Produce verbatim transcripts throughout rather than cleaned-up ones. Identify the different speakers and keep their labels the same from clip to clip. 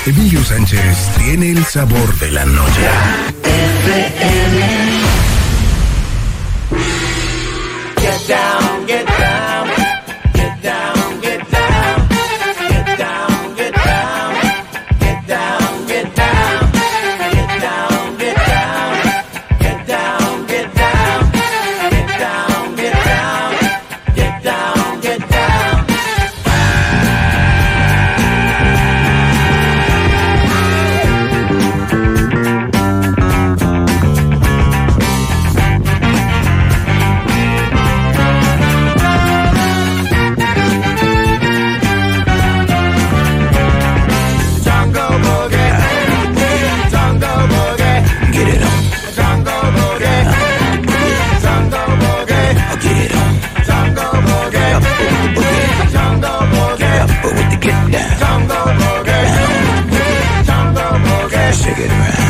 Speaker 1: Emilio Sánchez tiene el sabor de la noche.
Speaker 2: F M. Get down, get down, get down, get down, get down, get down, get down, get down, get down, get down, get down, get down, get down, get down, get down, get down.
Speaker 3: Shake it around.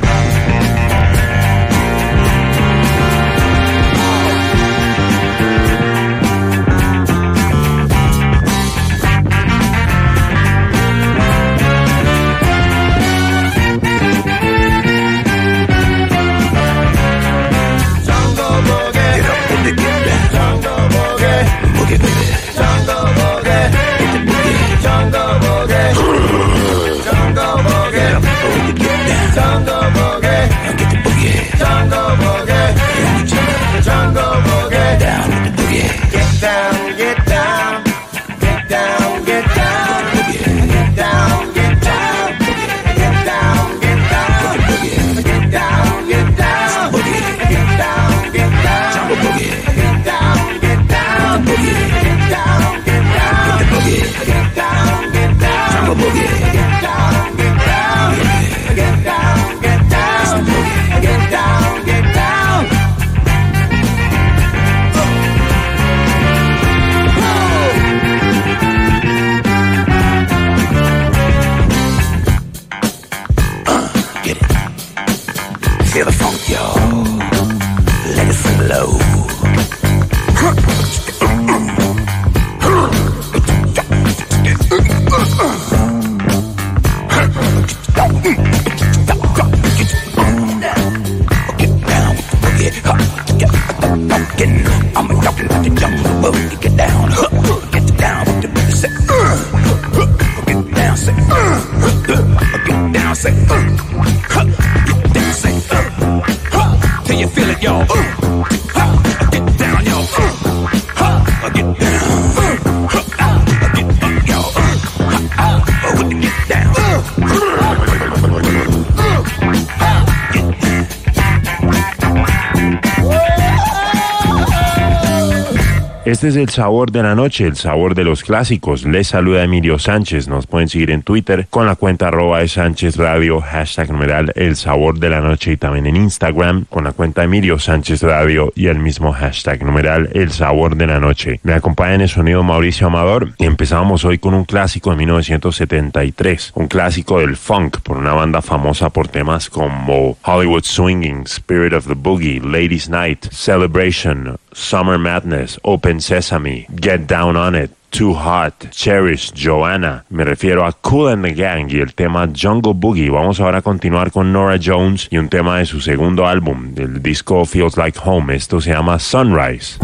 Speaker 4: Este es el sabor de la noche, el sabor de los clásicos. Les saluda Emilio Sánchez. Nos pueden seguir en Twitter con la cuenta arroba de Sánchez Radio, hashtag numeral el sabor de la noche, y también en Instagram con la cuenta Emilio Sánchez Radio y el mismo hashtag numeral el sabor de la noche. Me acompaña en el sonido Mauricio Amador y empezamos hoy con un clásico de mil novecientos setenta y tres, un clásico del funk por una banda famosa por temas como Hollywood Swinging, Spirit of the Boogie, Ladies Night, Celebration, Summer Madness, Open Sesame, Get Down on It, Too Hot, Cherish, Joanna. Me refiero a Kool and the Gang y el tema Jungle Boogie. Vamos ahora a continuar con Norah Jones y un tema de su segundo álbum, del disco Feels Like Home. Esto se llama Sunrise.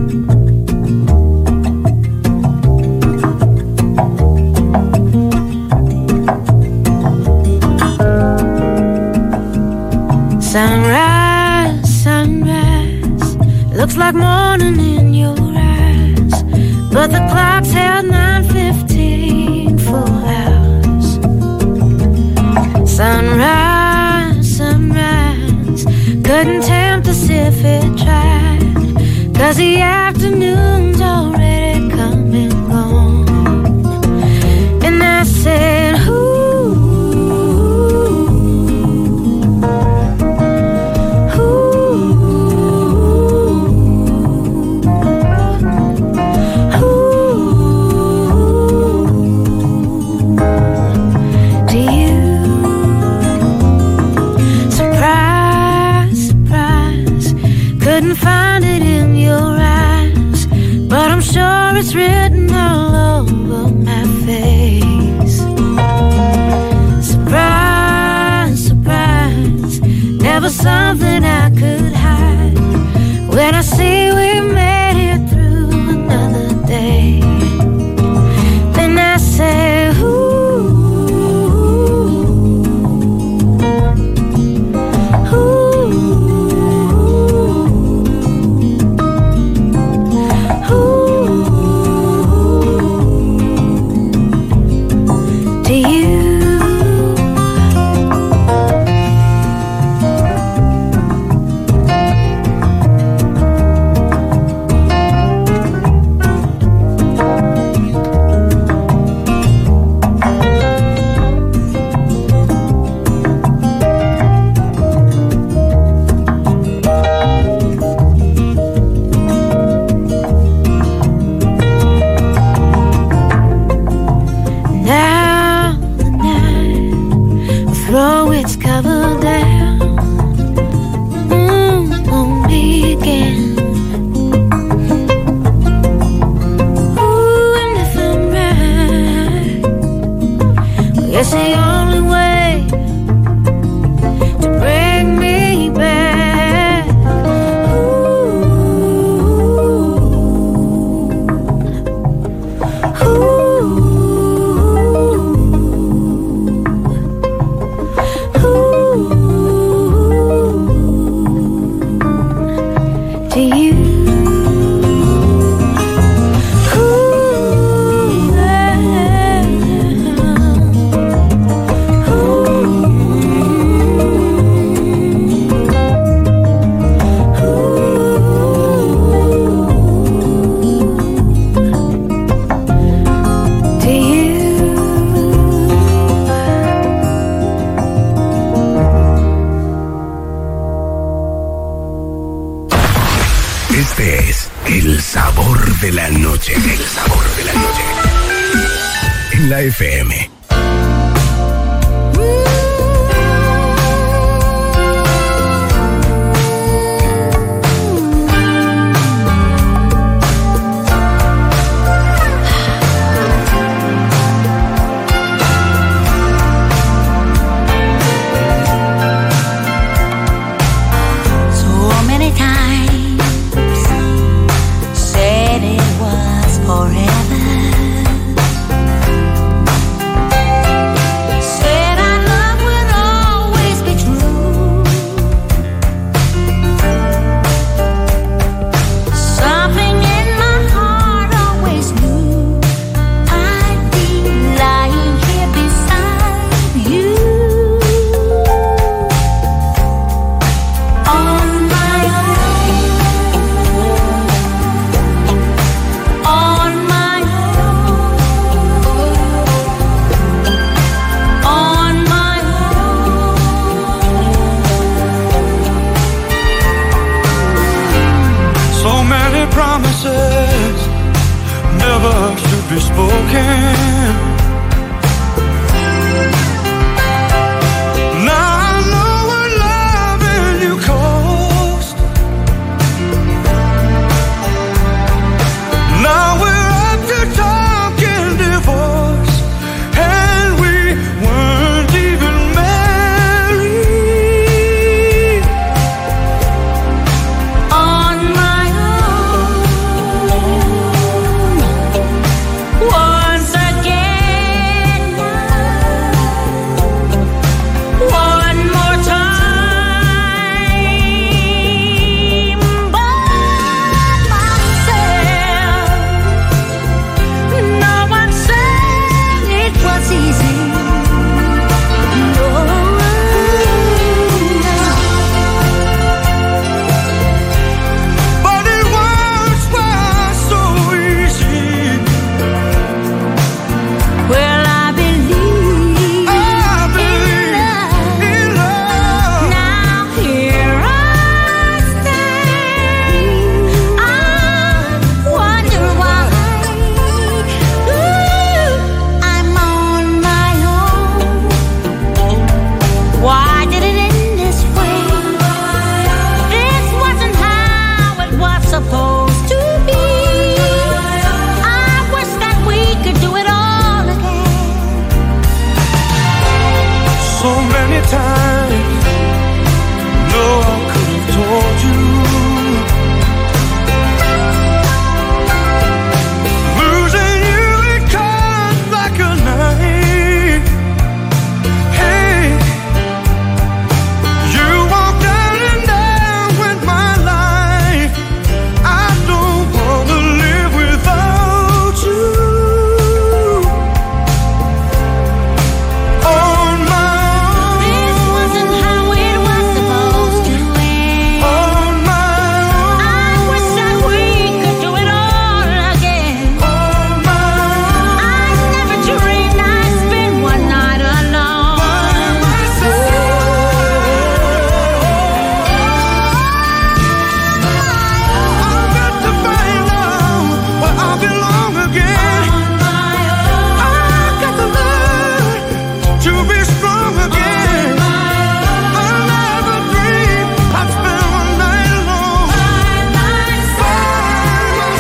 Speaker 5: Sunrise, sunrise, looks like morning in your eyes, but the clock's held nine fifteen full hours. Sunrise, sunrise, couldn't tempt us if it tried, 'cause the afternoon's already come and gone. And I said, who? Couldn't find it in your eyes, for something I could hide. When I see we made it through another day, then I say, ooh.
Speaker 1: de la noche. El sabor de la noche. En la F M.
Speaker 2: I could have told you. Losing you, it comes like a knife. Hey, you walked out and down with my life. I don't wanna live without you. On my own.
Speaker 5: This wasn't how it was supposed to end.
Speaker 2: On my own.
Speaker 5: I wish that we could do it all again.
Speaker 2: On my own.
Speaker 5: I never dreamed I'd spend one night alone.
Speaker 2: By myself. I've got to find out where I belong again. I've got to learn to be strong again. I never dreamed I'd spend one night alone. By myself.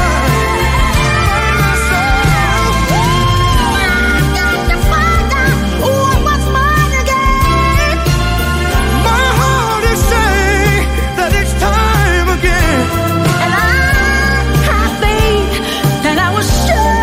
Speaker 2: By myself.
Speaker 5: I've got to find out what was mine again.
Speaker 2: My heart is saying that it's time again.
Speaker 5: And I have faith that I was sure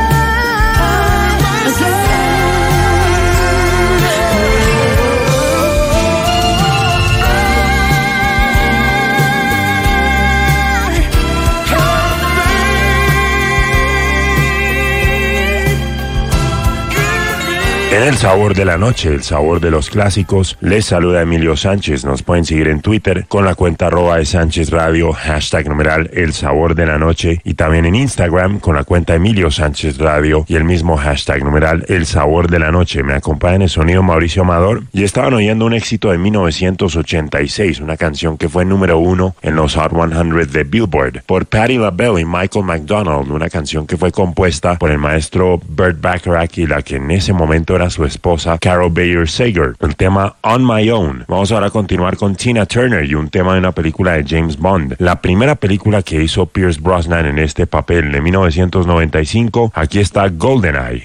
Speaker 4: En el sabor de la noche, el sabor de los clásicos, les saluda Emilio Sánchez. Nos pueden seguir en Twitter con la cuenta arroba de Sánchez Radio, hashtag numeral el sabor de la noche, y también en Instagram con la cuenta Emilio Sánchez Radio y el mismo hashtag numeral el sabor de la noche. Me acompaña en el sonido Mauricio Amador y estaban oyendo un éxito de mil novecientos ochenta y seis, una canción que fue número uno en los Hot cien de Billboard por Patti LaBelle y Michael McDonald, una canción que fue compuesta por el maestro Burt Bacharach y la que en ese momento era su esposa Carol Bayer Sager, el tema On My Own. Vamos ahora a continuar con Tina Turner y un tema de una película de James Bond, la primera película que hizo Pierce Brosnan en este papel, de mil novecientos noventa y cinco. Aquí está GoldenEye.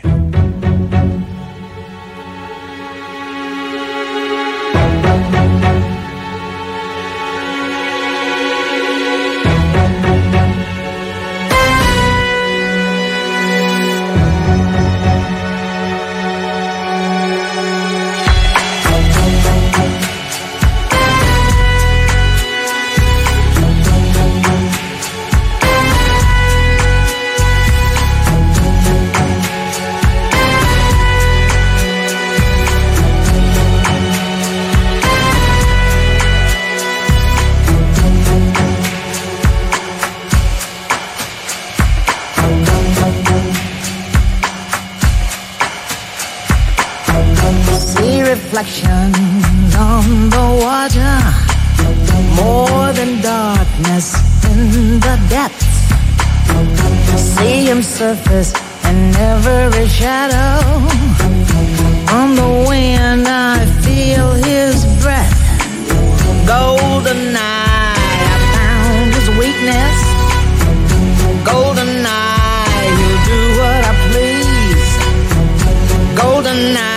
Speaker 6: Reflections on the water, more than darkness in the depths. See him surface in every shadow. On the wind I feel his breath. Golden eye, I found his weakness. Golden eye, he'll do what I please. Golden eye,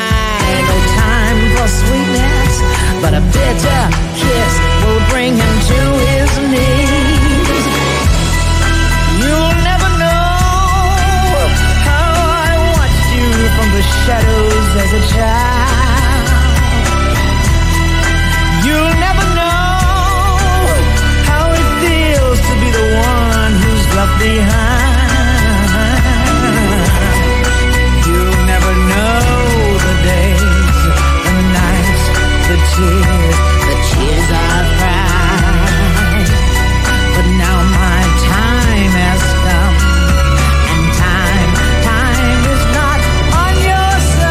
Speaker 6: sweetness, but a bitter kiss will bring him to his knees. You'll never know how I watched you from the shadows as a child. You'll never know how it feels to be the one who's left behind. You'll never know the days, the tears, the tears I've cried. But now my time has come, and time, time is not on your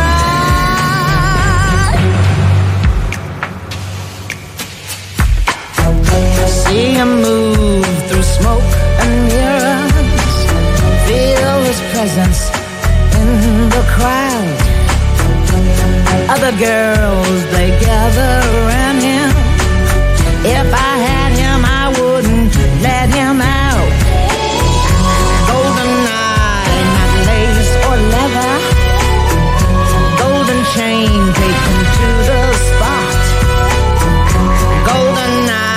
Speaker 6: side. See him move through smoke and mirrors, feel his presence in the crowd. Other girls, they gather around him. If I had him, I wouldn't let him out. Golden eye, not lace or leather. Golden chain taken to the spot. Golden eye.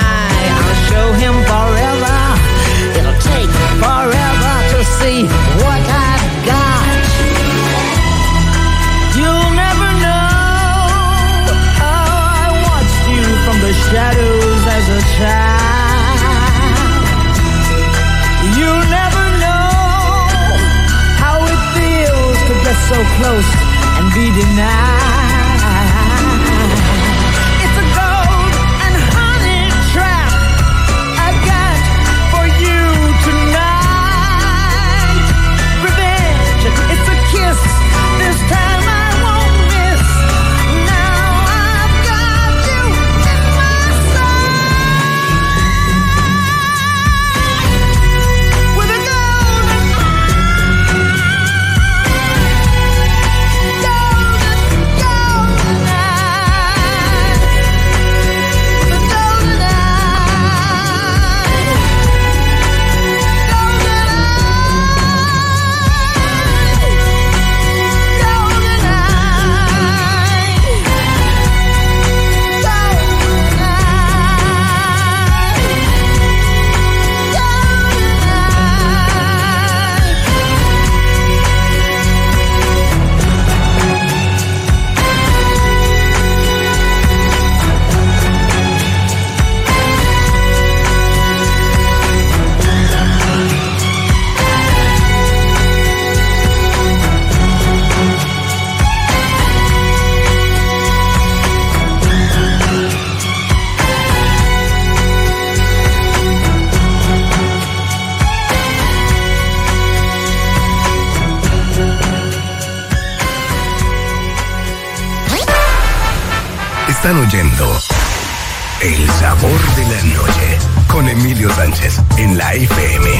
Speaker 1: Están oyendo El Sabor de la Noche con Emilio Sánchez en la F M.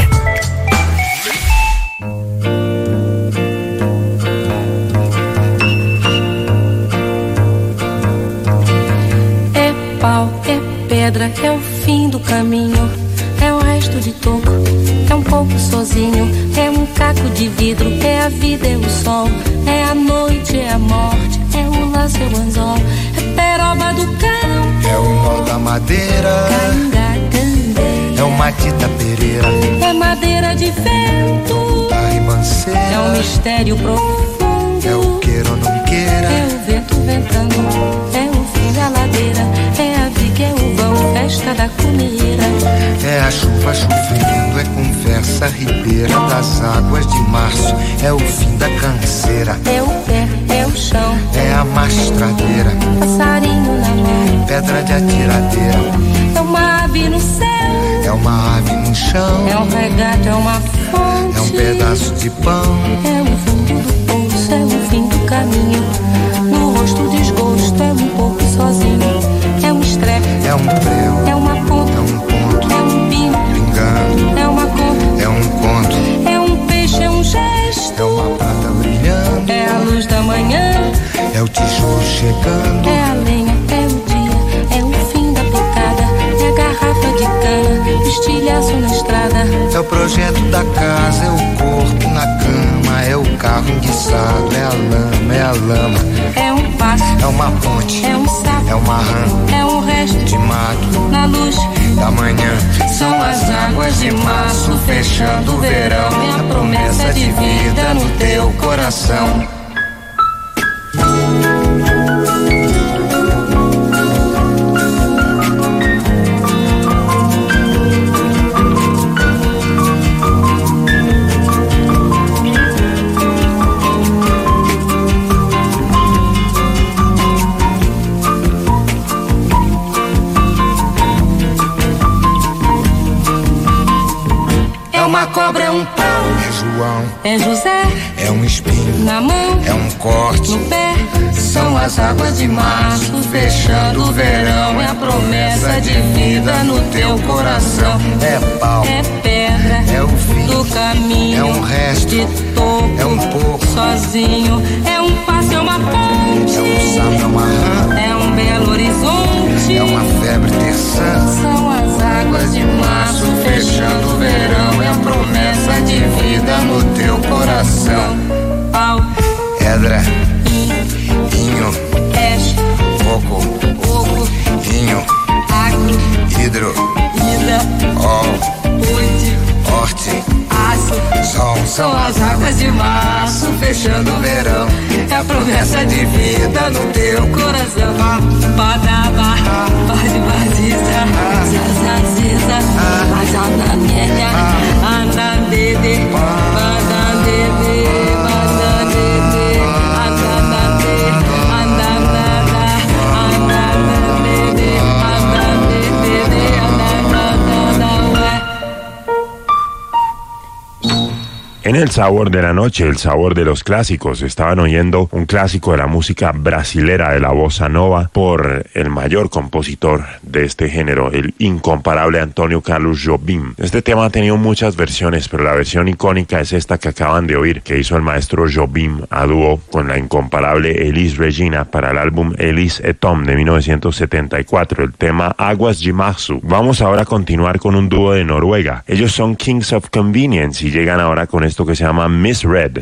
Speaker 7: É pau, é pedra, é o fim do caminho, é o resto de toco, é um pouco sozinho, é um caco de vidro, é a vida, é o sol, é a noite, é a morte, é o laço, é o anzol, é peroba do campo,
Speaker 8: é o nó da madeira, é o Matita Pereira,
Speaker 7: é madeira de vento,
Speaker 8: da ribanceira,
Speaker 7: é um mistério profundo,
Speaker 8: é o queira ou não queira,
Speaker 7: é o vento ventando, é o fim da ladeira, é a viga, é o vão, festa da comida,
Speaker 8: é a chuva chovendo, é conversa ribeira das águas de março, é o fim da canseira,
Speaker 7: é o pé, é o chão,
Speaker 8: é a mastradeira,
Speaker 7: passarinho na mão,
Speaker 8: pedra de atiradeira,
Speaker 7: é uma ave no céu,
Speaker 8: é uma ave no chão,
Speaker 7: é um regato, é uma fonte,
Speaker 8: é um pedaço de pão,
Speaker 7: é o fundo do poço, é o fim do caminho, no rosto o desgosto, é um pouco sozinho, é um estrepe,
Speaker 8: é um prego,
Speaker 7: é uma ponta,
Speaker 8: é um ponto,
Speaker 7: é um pingo,
Speaker 8: pingando,
Speaker 7: é uma conta,
Speaker 8: é um conto,
Speaker 7: é um peixe, é um gesto,
Speaker 8: é uma prata brilhando,
Speaker 7: é a luz da manhã,
Speaker 8: é o tijolo chegando,
Speaker 7: é a lenha, é o dia, é o fim da picada, é a garrafa de cana, estilhaço na estrada,
Speaker 8: é o projeto da casa, é o corpo na cama, é o carro enguiçado, é a lama, é a lama,
Speaker 7: é um passo,
Speaker 8: é uma ponte,
Speaker 7: é um sapo,
Speaker 8: é uma rã,
Speaker 7: é um resto
Speaker 8: de mato,
Speaker 7: na luz
Speaker 8: da manhã, são as águas de março fechando o verão, é a promessa de vida no teu coração.
Speaker 7: uma cobra, é um pau,
Speaker 8: é João,
Speaker 7: é José,
Speaker 8: é um espinho,
Speaker 7: na mão,
Speaker 8: é um corte,
Speaker 7: no pé,
Speaker 8: são as águas de março fechando o verão, é a promessa de vida no teu coração, é pau,
Speaker 7: é pedra,
Speaker 8: é o fim
Speaker 7: do caminho,
Speaker 8: é um resto,
Speaker 7: de topo,
Speaker 8: é um pouco,
Speaker 7: sozinho, é um passo, é uma ponte,
Speaker 8: é um sapo, é uma rã,
Speaker 7: é um belo horizonte,
Speaker 8: é uma febre terçã,
Speaker 7: são as águas de março
Speaker 8: fechando o verão, é a promessa de vida no teu coração.
Speaker 7: Pau,
Speaker 8: pedra, inho,
Speaker 7: peixe,
Speaker 8: coco,
Speaker 7: oco,
Speaker 8: vinho,
Speaker 7: agro,
Speaker 8: hidro,
Speaker 7: ida,
Speaker 8: ol,
Speaker 7: oite,
Speaker 8: horte,
Speaker 7: aço,
Speaker 8: sol,
Speaker 7: são as águas de março
Speaker 8: fechando o verão, é a promessa de vida no teu coração.
Speaker 7: Badaba, badibaziza, zazaziza, bazananenha, andandede, bandandede, bandandede, andandade, andandada, andandede, andandede, andandada, ué.
Speaker 4: En el sabor de la noche, el sabor de los clásicos, estaban oyendo un clásico de la música brasilera de la bossa nova por el mayor compositor de este género, el incomparable Antonio Carlos Jobim. Este tema ha tenido muchas versiones, pero la versión icónica es esta que acaban de oír, que hizo el maestro Jobim a dúo con la incomparable Elis Regina para el álbum Elis et Tom de mil novecientos setenta y cuatro, el tema Águas de Março. Vamos ahora a continuar con un dúo de Noruega. Ellos son Kings of Convenience y llegan ahora con esto que se llama Misread.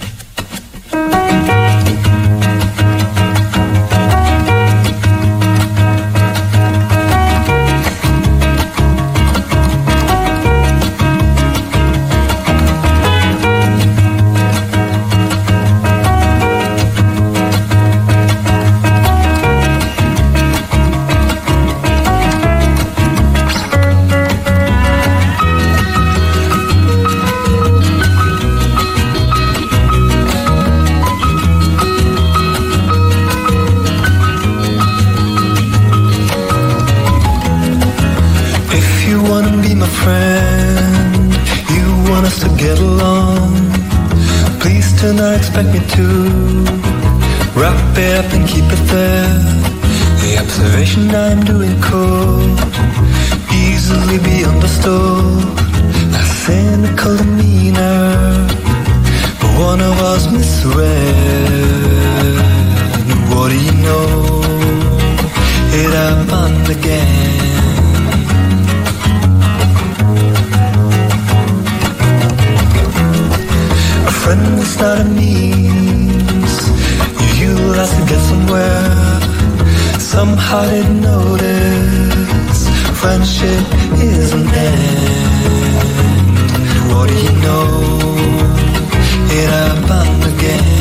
Speaker 9: Expect me to wrap it up and keep it there. The observation situation I'm doing cold, easily be understood. A cynical demeanor, but one of us misread. What do you know? It happened again. A friend was not a means you have to get somewhere. Somehow didn't notice friendship is an end. What do you know? It happened again.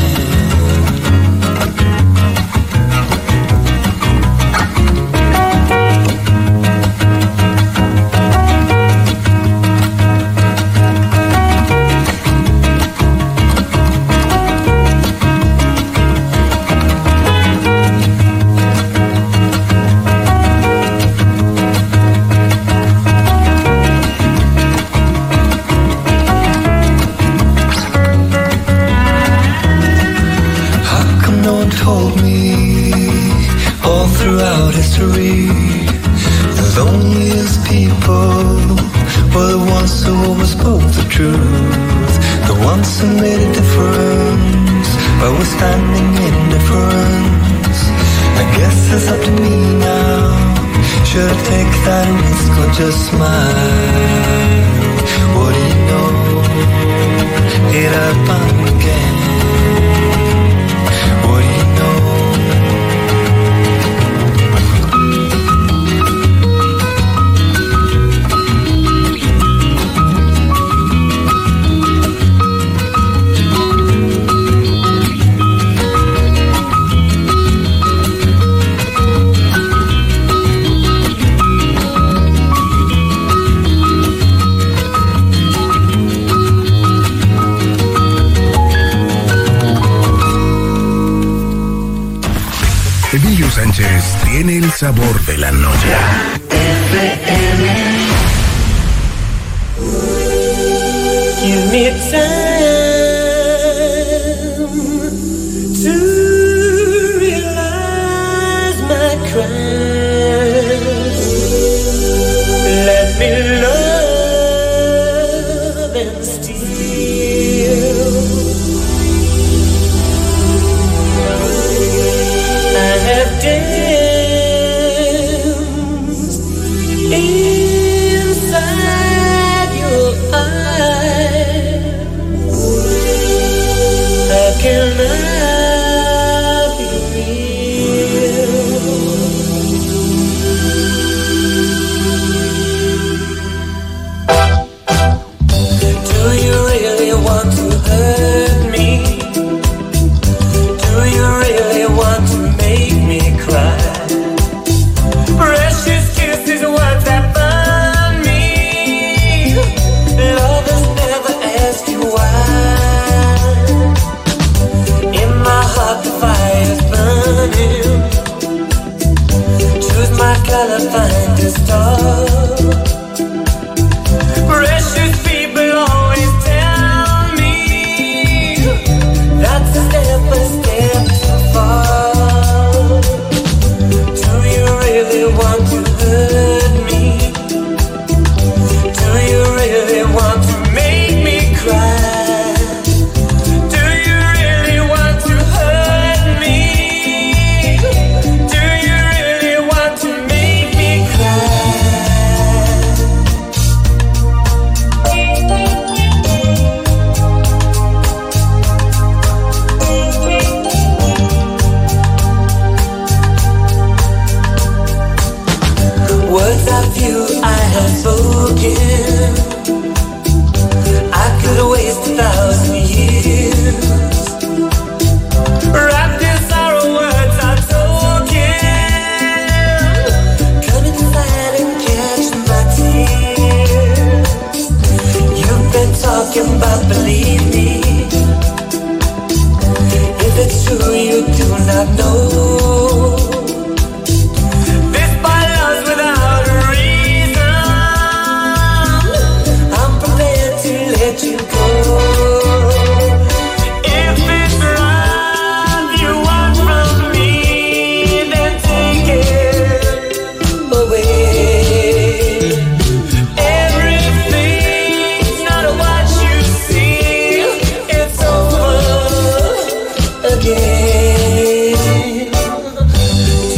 Speaker 9: Told me all throughout history the loneliest people were the ones who always spoke the truth, the ones who made a difference by withstanding indifference. I guess it's up to me now. Should I take that risk or just smile? What do you know? It happened again.
Speaker 1: Emilio Sánchez tiene el sabor de la noche.
Speaker 2: Give me time to realize my crimes. Let me love and steal. I have danced inside your eyes. How can I be real?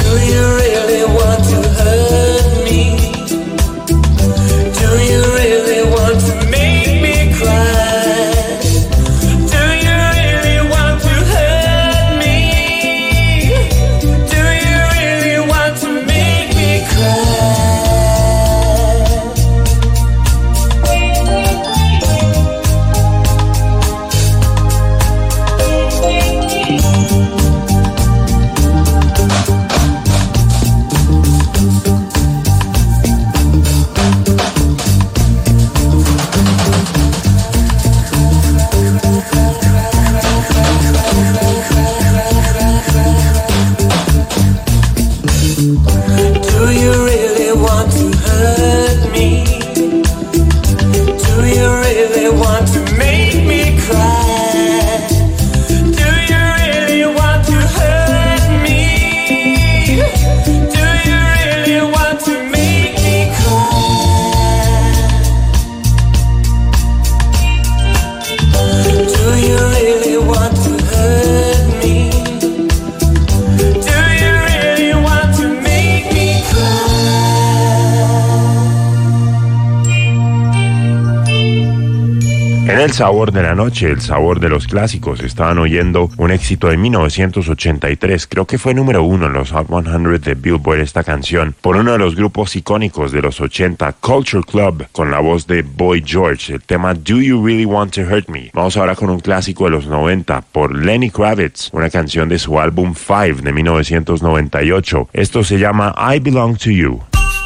Speaker 4: El sabor de la noche, el sabor de los clásicos. Estaban oyendo un éxito de mil novecientos ochenta y tres, creo que fue número uno en los Hot cien de Billboard esta canción, por uno de los grupos icónicos de los ochenta, Culture Club, con la voz de Boy George, el tema Do You Really Want to Hurt Me. Vamos ahora con un clásico de los noventa, por Lenny Kravitz, una canción de su álbum Five de mil novecientos noventa y ocho. Esto se llama I Belong to You.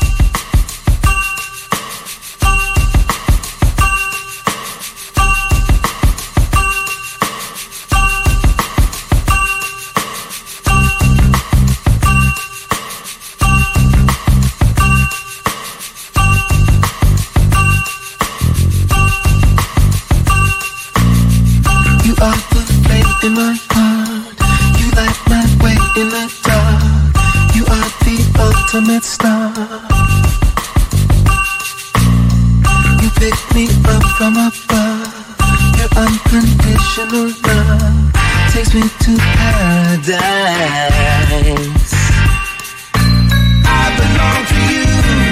Speaker 9: Ultimate star. You pick me up from above. Your unconditional love takes me to paradise. I belong to you,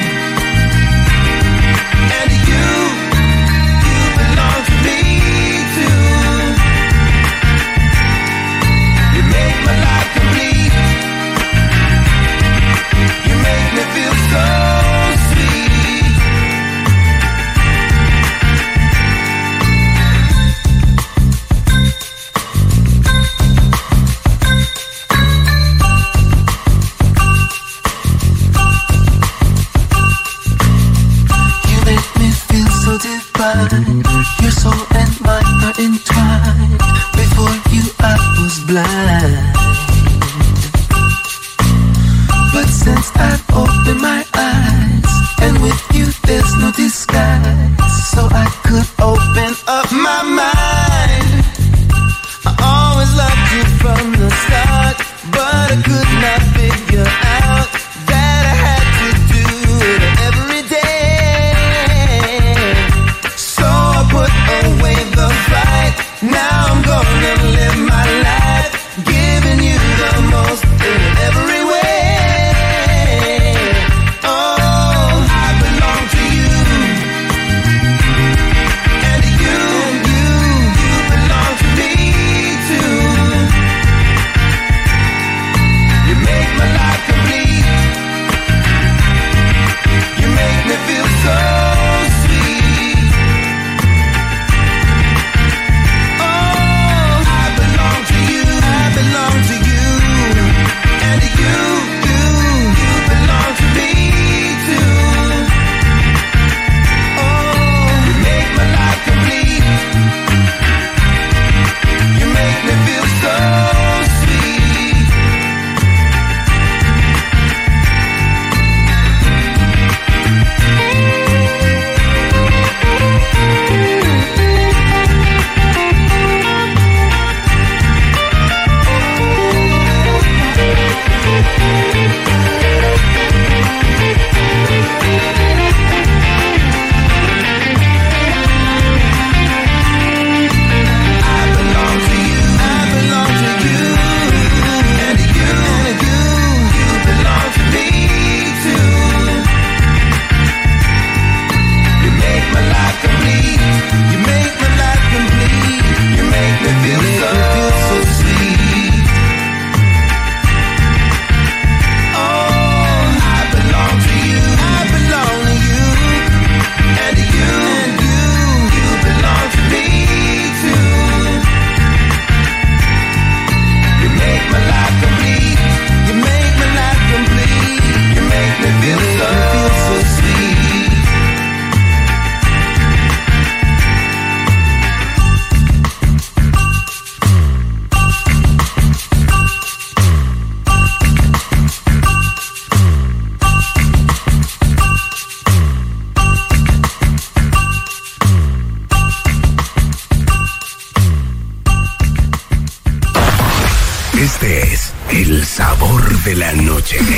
Speaker 9: and you, you belong to me too. You make my life complete. Me feel so sweet. You make me feel so divine. Your soul and mine are entwined. Before you I was blind, but since I've opened my eyes, and with you there's no disguise, so I could open up my mind. I always loved you from the start, but I could not figure out that I had to do it every day. So I put away the fight. Now I'm gonna live my life, giving you the most in every way. You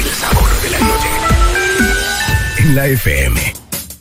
Speaker 1: El sabor de la noche. En la F M.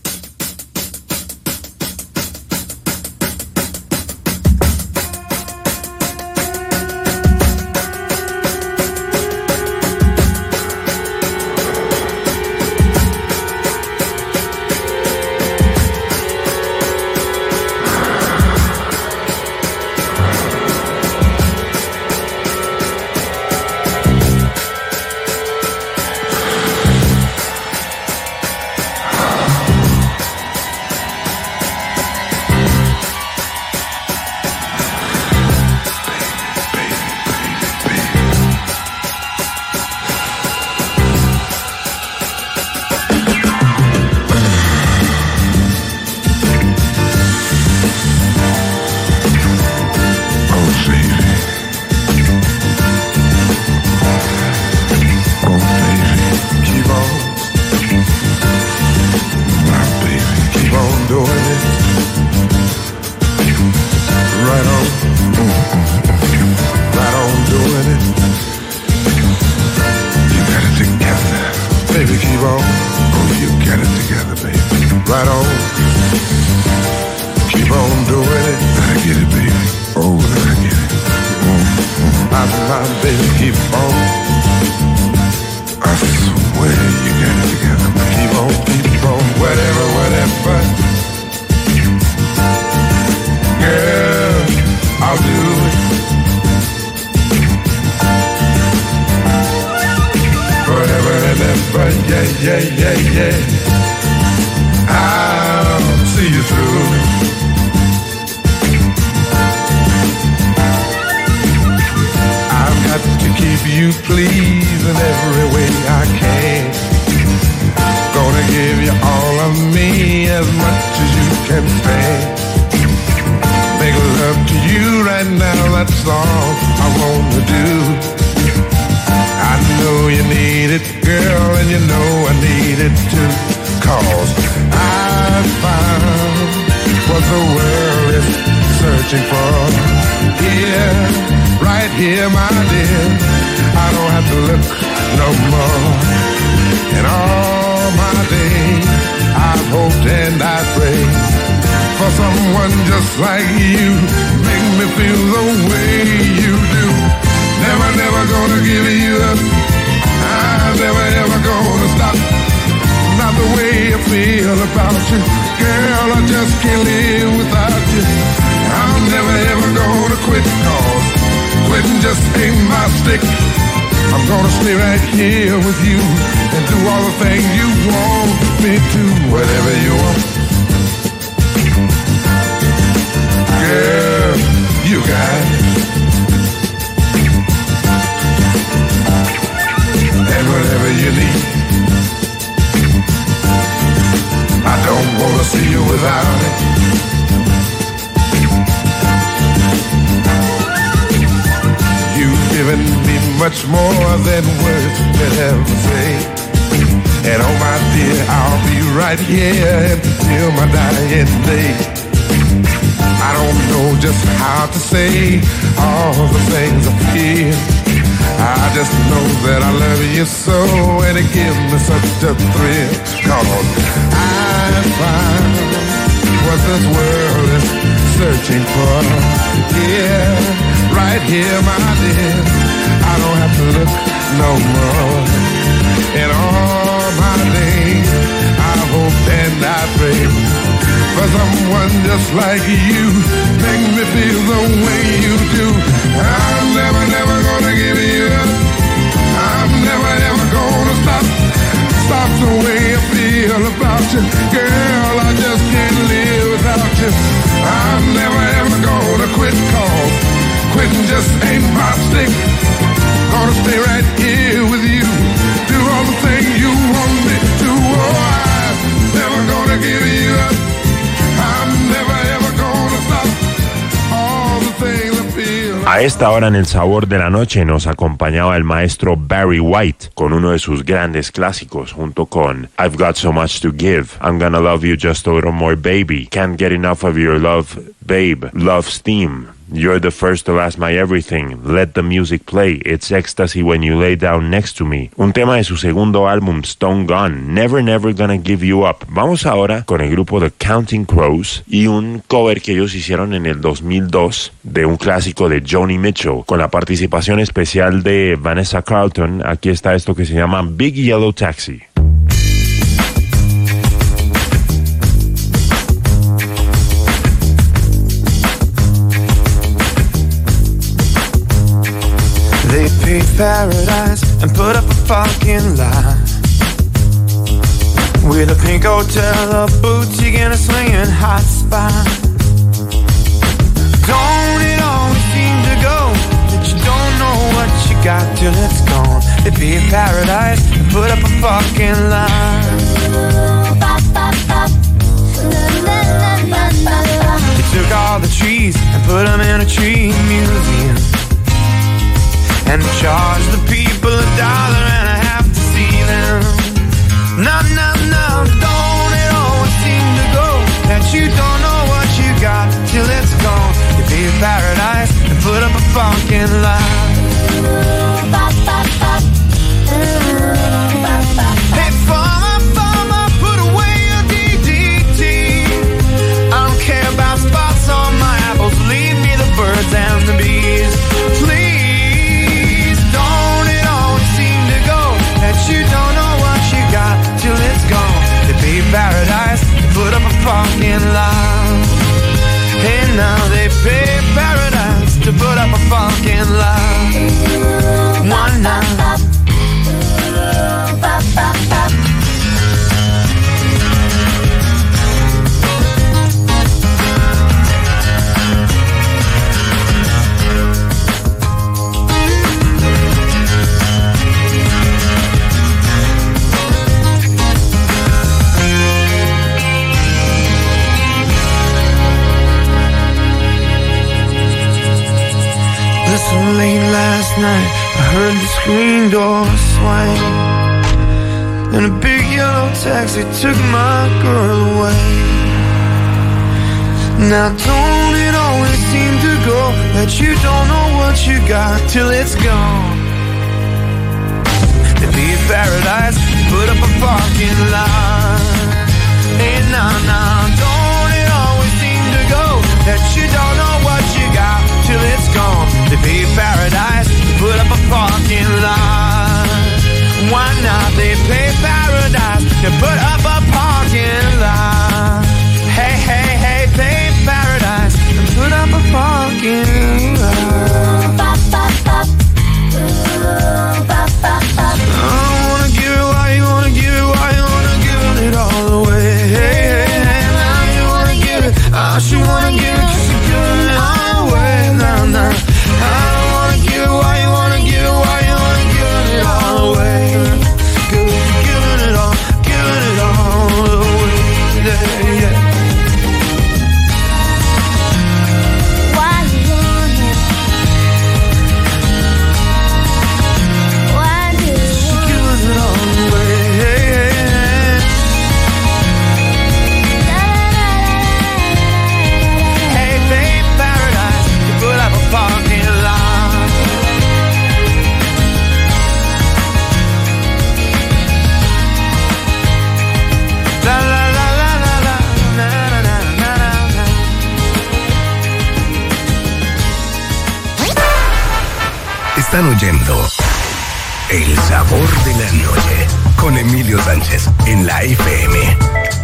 Speaker 4: A esta hora en el sabor de la noche nos acompañaba el maestro Barry White con uno de sus grandes clásicos junto con I've Got So Much to Give, I'm Gonna Love You Just a Little More Baby, Can't Get Enough of Your Love Babe, Love Steam, You're the first to last my everything. Let the music play. It's ecstasy when you lay down next to me. Un tema de su segundo álbum, Stone Gone. Never, never gonna give you up. Vamos ahora con el grupo The Counting Crows y un cover que ellos hicieron en el dos mil dos de un clásico de Joni Mitchell con la participación especial de Vanessa Carlton. Aquí está esto que se llama Big Yellow Taxi.
Speaker 9: They paid paradise and put up a fucking lie with a pink hotel, a boutique, and a swinging hot spot. Don't it always seem to go that you don't know what you got till it's gone? They paid paradise and put up a fucking lie. They took all the trees and put them in a tree museum and charge the people a dollar and a half to see them. No, no, no, don't it always seem to go that you don't know what you got till it's gone? You pay paradise and put up a fucking lie. Hey, farmer, farmer, put away your D D T. I don't care about spots on my apples, leave me the birds and the bees, please. You don't know what you got till it's gone. They pay paradise, put up a fucking lie. Hey, now they pay paradise to put up a fucking lie. One night. So late last night, I heard the screen door swing, and a big yellow taxi took my girl away. Now don't it always seem to go that you don't know what you got till it's gone? They leave paradise, put up a fucking lie. Hey, nah, nah, don't it always seem to go that you don't know what you got till it's gone? They pay paradise, put up a fucking lie. Why not? They pay paradise, to put up a parking lot. Hey, hey, hey, pay paradise, and put up a parking lot. I wanna give it why you wanna give it, why you wanna give it all away. Hey, hey, hey, now you wanna give it, I should wanna give it, cause you're giving it all away. Nah, nah. I don't wanna give it, why you wanna give it, why you wanna give it all away. Cause you're giving it all, giving it all away. Yeah, yeah.
Speaker 5: Why you want it? Why do you
Speaker 9: She's
Speaker 5: want
Speaker 9: giving it all away. Hey, hey, hey. Hey, babe, paradise, you put up a parking lot. La la la la la la, na na na na na.
Speaker 1: Están oyendo El Sabor de la Noche con Emilio Sánchez en la F M.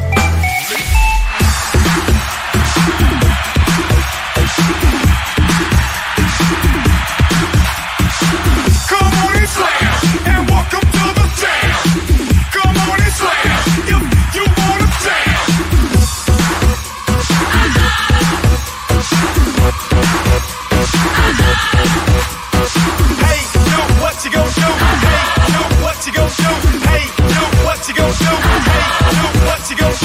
Speaker 3: Come on and slam, and welcome to the jam. Come on and slam, if you wanna jam. Hey, yo, what you gon' do? Hey, yo, what you gon' do? Hey, yo, what you gon' do? Hey, yo, what you gon' do?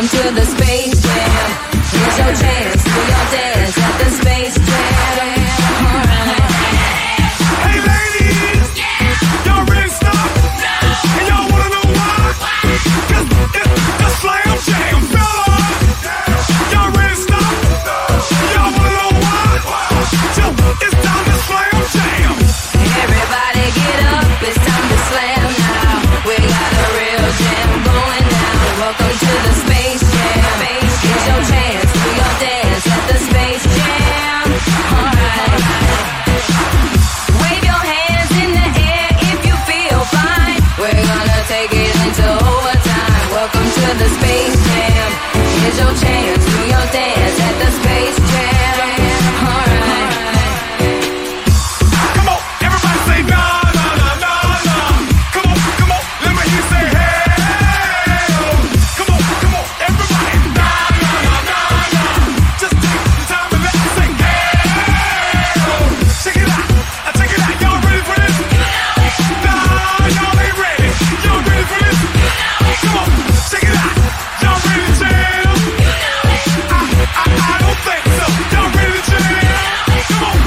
Speaker 7: to the Space Jam. Here's your chance, do your dance at the Space Jam. Alright.
Speaker 3: Hey ladies, y'all ready to stop? And y'all wanna know why? 'Cause it's the Slam Jam, fellas. Y'all ready to stop? Y'all wanna know why? It's time to Slam Jam.
Speaker 7: Everybody get up, it's time to slam now. We got a real jam going down. Welcome to the Space Jam. Here's your chance, do your dance at the Space Jam. Alright. Wave your hands in the air if you feel fine. We're gonna take it into overtime. Welcome to the Space Jam. Here's your chance, do your dance at the Space Jam. Alright.
Speaker 3: Come on, everybody say nah, nah, nah, nah, nah. Come on, come on, let me hear you say hey. Come on, come on, everybody. Nah, nah, nah, nah, nah. Just take the time and let me say hey. Check it out, uh, check it out. Y'all ready for this? Nah, y'all ain't ready. Y'all ready for this? Come on, check it out. Y'all ready to jam? I, I, I don't think so. Y'all ready to jam? Come on.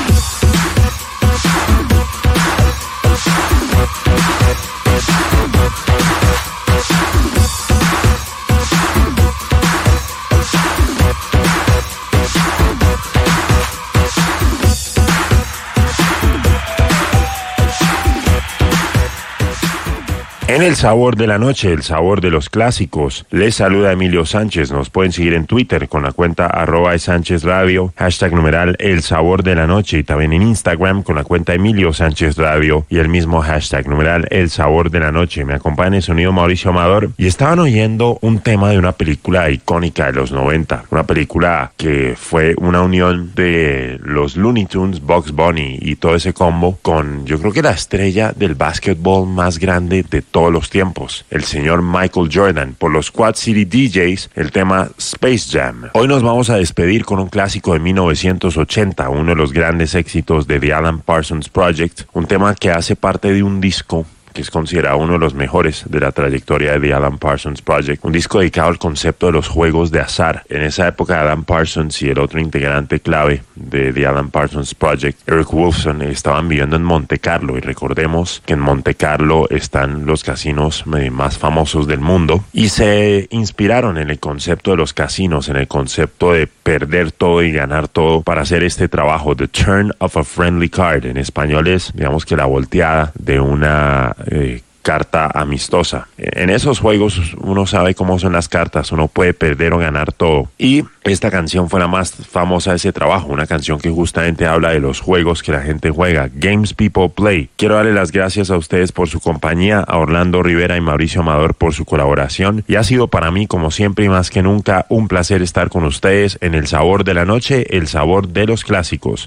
Speaker 4: En el sabor de la noche, el sabor de los clásicos, les saluda Emilio Sánchez. Nos pueden seguir en Twitter con la cuenta arroba Sánchez Radio, hashtag numeral el sabor de la noche, y también en Instagram con la cuenta Emilio Sánchez Radio y el mismo hashtag numeral el sabor de la noche. Me acompaña en el sonido Mauricio Amador y estaban oyendo un tema de una película icónica de los noventa, una película que fue una unión de los Looney Tunes, Bugs Bunny y todo ese combo con, yo creo que la estrella del básquetbol más grande de todos los tiempos, el señor Michael Jordan, por los Quad City D Js, el tema Space Jam. Hoy nos vamos a despedir con un clásico de mil novecientos ochenta, uno de los grandes éxitos de The Alan Parsons Project, un tema que hace parte de un disco que es considerado uno de los mejores de la trayectoria de The Alan Parsons Project, un disco dedicado al concepto de los juegos de azar. En esa época, Alan Parsons y el otro integrante clave de The Alan Parsons Project, Eric Woolfson, estaban viviendo en Monte Carlo, y recordemos que en Monte Carlo están los casinos más famosos del mundo, y se inspiraron en el concepto de los casinos, en el concepto de perder todo y ganar todo para hacer este trabajo, The Turn of a Friendly Card. En español es, digamos que la volteada de una Eh, carta amistosa. En esos juegos uno sabe cómo son las cartas, uno puede perder o ganar todo, y esta canción fue la más famosa de ese trabajo, una canción que justamente habla de los juegos que la gente juega, Games People Play. Quiero darle las gracias a ustedes por su compañía, a Orlando Rivera y Mauricio Amador por su colaboración, y ha sido para mí, como siempre y más que nunca, un placer estar con ustedes en el sabor de la noche, el sabor de los clásicos.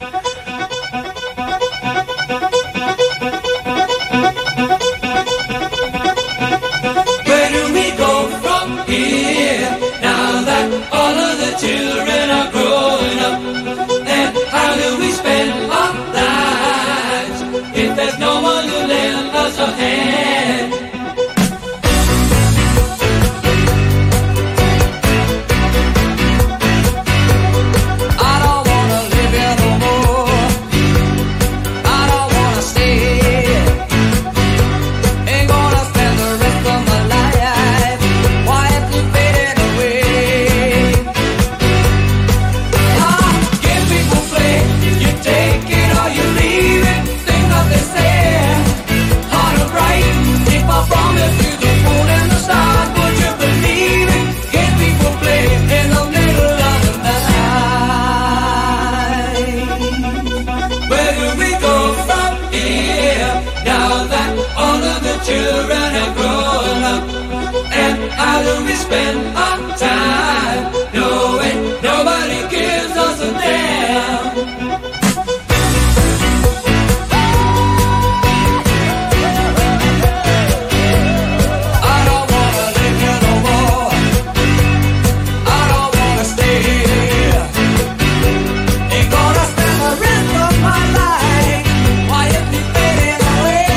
Speaker 2: Children are growing up, and how do we spend our lives if there's no one to lend us a hand? I don't wanna live here no more. I don't wanna stay here. Ain't gonna spend the rest of my life quietly fading away. Take it or you leave it. Think of this there. Hard to write. If I promise you the moon and the stars, would you believe it? Can people play in the middle of the night? Where do we go from here? Now that all of the children have grown up, and how do we spend our time knowing nobody gives us a damn?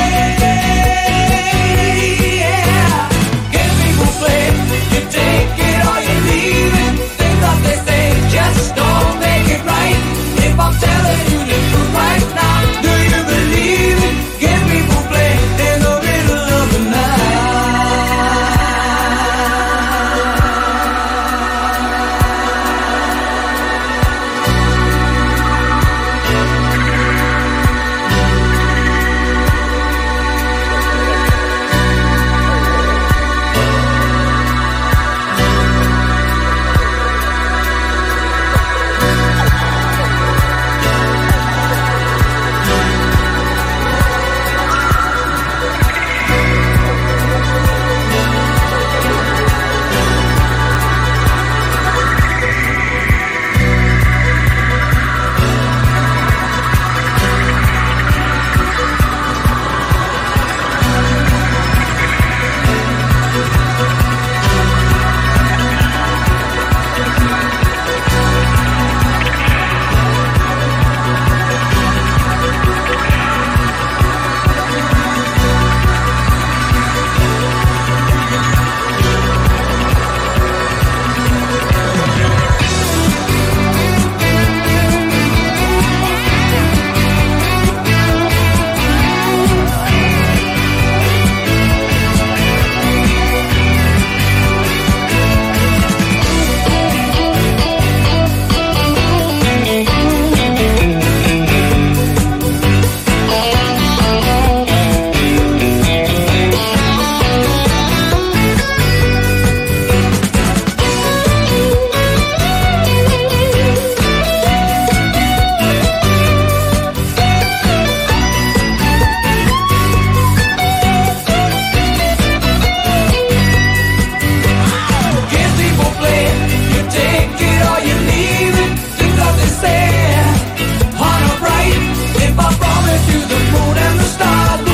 Speaker 2: Take it to the moon and the stars.